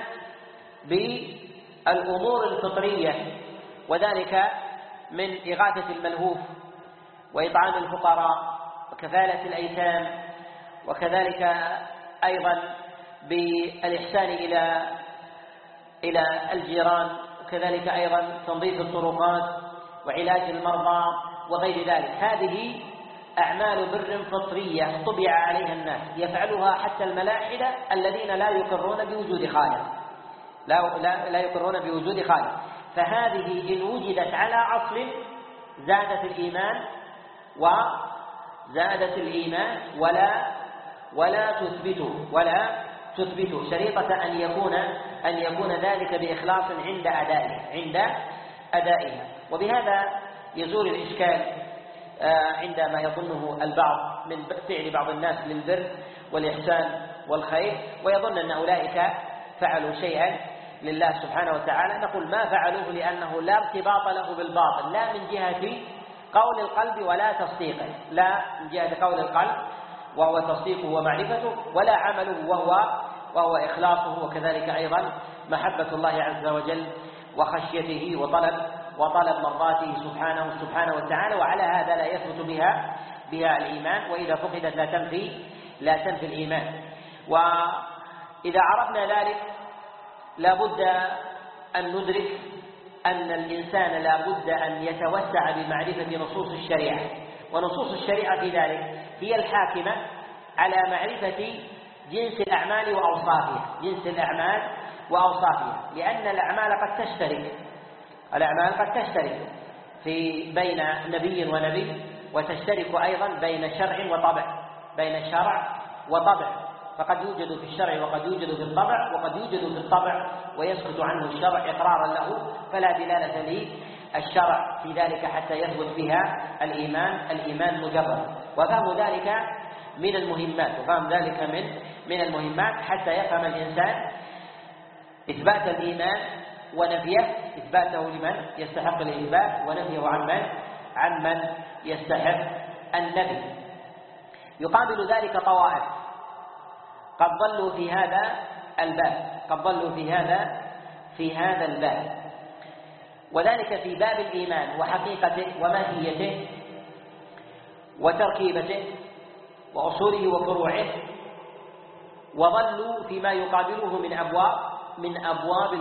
بالأمور الفطرية، وذلك من إغاثة الملهوف وإطعام الفقراء وكفالة الأيتام، وكذلك أيضا بالإحسان إلى الجيران، وكذلك أيضا تنظيف الطرقات وعلاج المرضى وغير ذلك. هذه أعمال بر فطرية طبع عليها الناس، يفعلها حتى الملاحدة الذين لا يقرون بوجود خالق، لا يقرون بوجود خالق. فهذه إن وجدت على أصل زادت الإيمان ولا تثبته شريطة أن يكون ذلك بإخلاص عند أدائها. وبهذا يزول الإشكال عندما يظنه البعض من فعل بعض الناس للبر والإحسان والخير، ويظن أن أولئك فعلوا شيئا لله سبحانه وتعالى. نقول ما فعلوه لأنه لا ارتباط له بالباطل، لا من جهة قول القلب ولا تصديقه، لا من جهة قول القلب وهو تصديقه ومعرفته، ولا عمله وهو إخلاصه، وكذلك أيضا محبة الله عز وجل وخشيته وطلب مرضاته سبحانه وتعالى. وعلى هذا لا يثبت بها الإيمان، وإذا فقدت لا تنفي الإيمان. وإذا عرفنا ذلك لابد أن ندرك أن الإنسان لابد أن يتوسع بمعرفة نصوص الشريعة، ونصوص الشريعة في ذلك هي الحاكمة على معرفة جنس الأعمال وأوصافها، لأن الأعمال قد تشترك بين نبي ونبي، وتشترك أيضا بين شرع وطبع، فقد يوجد في الشرع وقد يوجد في الطبع، وقد يوجد في الطبع ويسكت عنه الشرع إقرارا له، فلا دلالة للشرع في ذلك حتى يثبت بها الإيمان مجرد. وفهم ذلك من المهمات حتى يفهم الإنسان إثبات الإيمان ونفيه، إثباته لمن يستحق الإثبات ونفيه عمن يستحق النفي. يقابل ذلك طوائف قد ضلوا في هذا الباب، وذلك في باب الإيمان وحقيقته وماهيته وتركيبته وأصوله وفروعه، وظلوا فيما يقابله من أبواب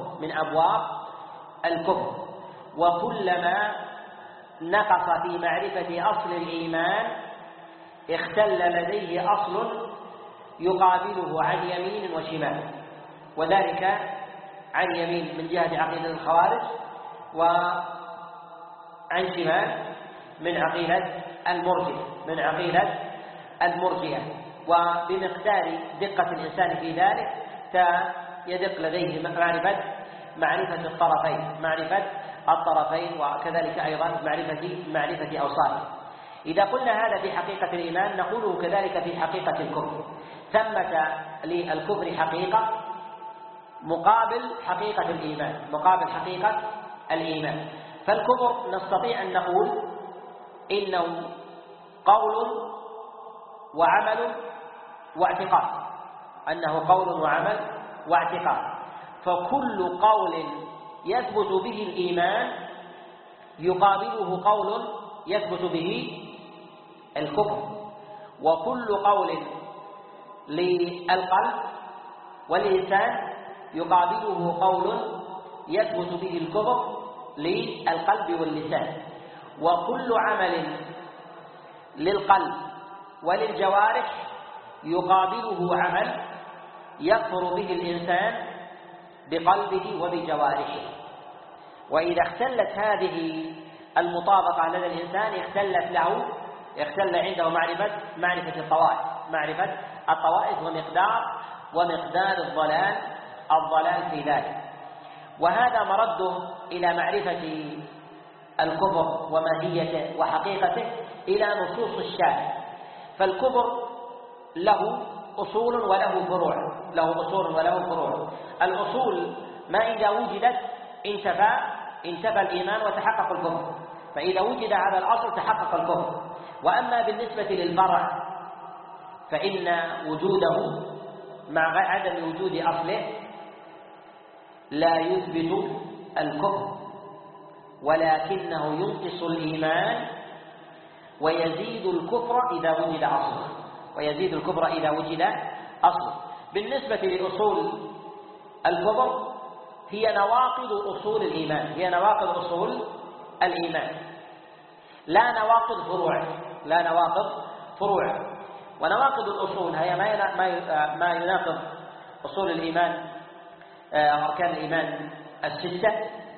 الكفر. وكلما نقص في معرفة أصل الإيمان اختل لديه أصل يقابله عن يمين وشمال، وذلك عن يمين من جهة عقيدة الخوارج، وعن شمال من عقيدة المرجئة. وبمقدار دقة الإنسان في ذلك يدق لديه معرفة الطرفين وكذلك أيضا معرفة أوصافه. إذا قلنا هذا في حقيقة الإيمان نقوله كذلك في حقيقة الكفر. ثمة للكفر حقيقة مقابل حقيقة الإيمان. فالكفر نستطيع أن نقول إنه قول وعمل واعتقاد، فكل قول يثبت به الإيمان يقابله قول يثبت به الكفر، وكل قول للقلب واللسان يقابله قول يثبت به الكفر للقلب واللسان، وكل عمل للقلب وللجوارح يقابله عمل يكفر به الإنسان بقلبه وبجوارحه. وإذا اختلت هذه المطابقة لدى الإنسان اختل عنده معرفة الطوائف ومقدار الضلال في ذلك. وهذا مرده إلى معرفة الكفر وماهيته وحقيقته إلى نصوص الشارع. فالكفر له أصول وله فروع. الأصول ما إذا وجدت انتفى الإيمان وتحقق الكفر، فإذا وجد هذا الأصل تحقق الكفر. وأما بالنسبة للفرع فإن وجوده مع عدم وجود أصله لا ويزيد الكفر إذا وجد أصله، ويزيد الكفر إذا وجد أصله. بالنسبة لأصول الكفر هي نواقض أصول الإيمان، هي نواقض أصول الإيمان، لا نواقض فروع، لا نواقض فروع. ونواقض الأصول هي ما يناقض أصول الإيمان، أركان الإيمان الستة،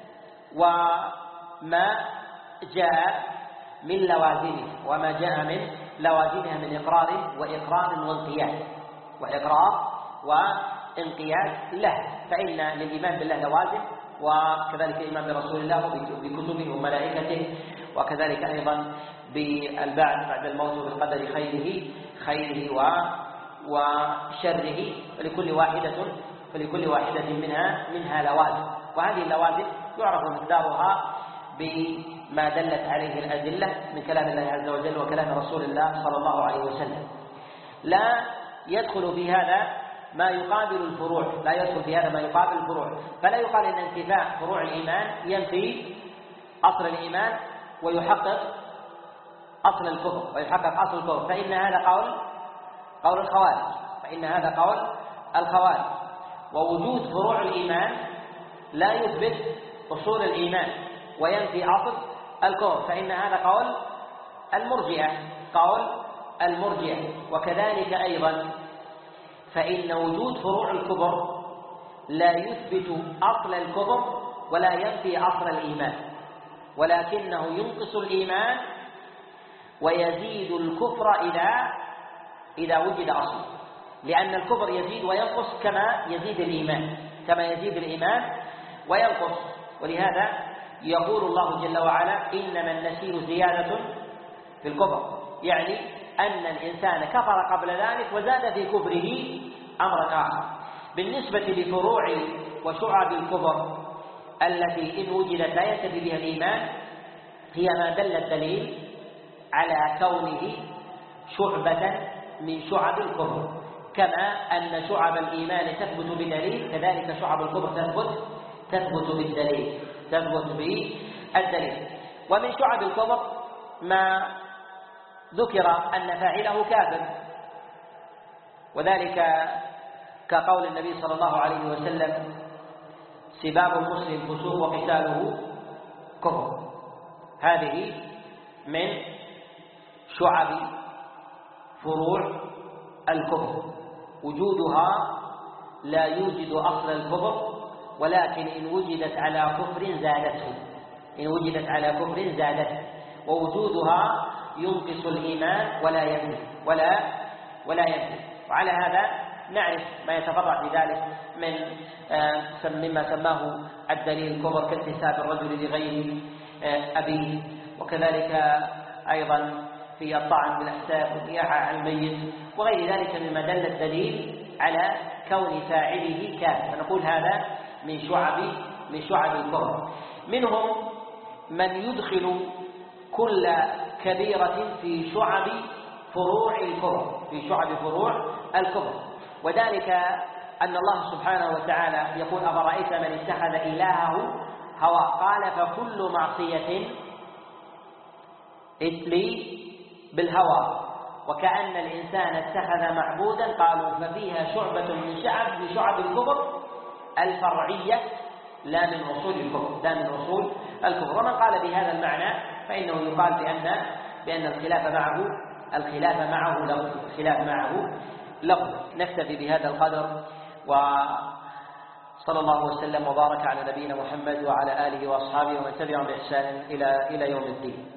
وما جاء من لوازمه، وما جاء من لوازمها من إقرار وانقياد له. فإن للإيمان بالله لوازم، وكذلك الإيمان برسول الله وبكتبه وملائكته، وكذلك أيضا بالبعث بعد الموت وبالقدر خيره وشره، فلكل واحدة منها لوازم. وهذه اللوازم يعرف مقدارها بما دلت عليه الأدلة من كلام الله عز وجل وكلام رسول الله صلى الله عليه وسلم. لا يدخل في هذا ما يقابل الفروع، فلا يقال إن انتفاء فروع الإيمان ينفي أصل الإيمان ويحقق أصل الكفر، فإن هذا قول الخوارج. ووجود فروع الإيمان لا يثبت أصول الإيمان وينفي أصل الكفر، فإن هذا قول المرجئة. وكذلك أيضا فإن وجود فروع الكفر لا يثبت أصل الكفر ولا ينفي أصل الإيمان، ولكنه ينقص الإيمان ويزيد الكفر إذا وجد أصل، لأن الكفر يزيد وينقص كما يزيد الإيمان وينقص. ولهذا يقول الله جل وعلا: إنما النسيء زيادة في الكفر، يعني أن الإنسان كفر قبل ذلك وزاد في كفره أمرا آخر. بالنسبة لفروع وشعب الكفر التي إن وجدت لا ينتفي بها الإيمان، هي ما دل الدليل على كونه شعبة من شعب الكفر، كما أن شعب الإيمان تثبت بدليل، كذلك شعب الكفر تثبت بالدليل. ومن شعب الكفر ما ذكر أن فاعله كافر، وذلك كقول النبي صلى الله عليه وسلم: سباب المسلم فسوق وقتاله كفر. هذه من شعب فروع الكفر، وجودها لا يوجد أصل الكفر، ولكن إن وجدت على كفر زادته، ووجودها ينقص الإيمان ولا ينفي. وعلى هذا نعرف ما يتفرع في ذلك مما سماه الدليل الكفر، كانتساب الرجل لغير أبيه، وكذلك أيضا في الطعن بالأحساب والنياحة على الميت وغير ذلك مما دل الدليل على كون فاعله كافر، فنقول هذا من شعب الكفر. منهم من يدخل كل كبيرة في شعب فروع الكفر، وذلك أن الله سبحانه وتعالى يقول: أفرأيت من اتخذ إلهه هواه، قال: فكل معصية لي بالهوى، وكأن الإنسان اتخذ معبودا، قالوا ففيها شعبة من شعب الكفر الفرعية لا من أصول الكفر. ومن قال بهذا المعنى فإنه يقال بأن الخلاف معه لفظ. نكتفي بهذا القدر، وصلى الله وسلم وبارك على نبينا محمد وعلى آله وأصحابه ومن تبعهم بإحسان إلى يوم الدين.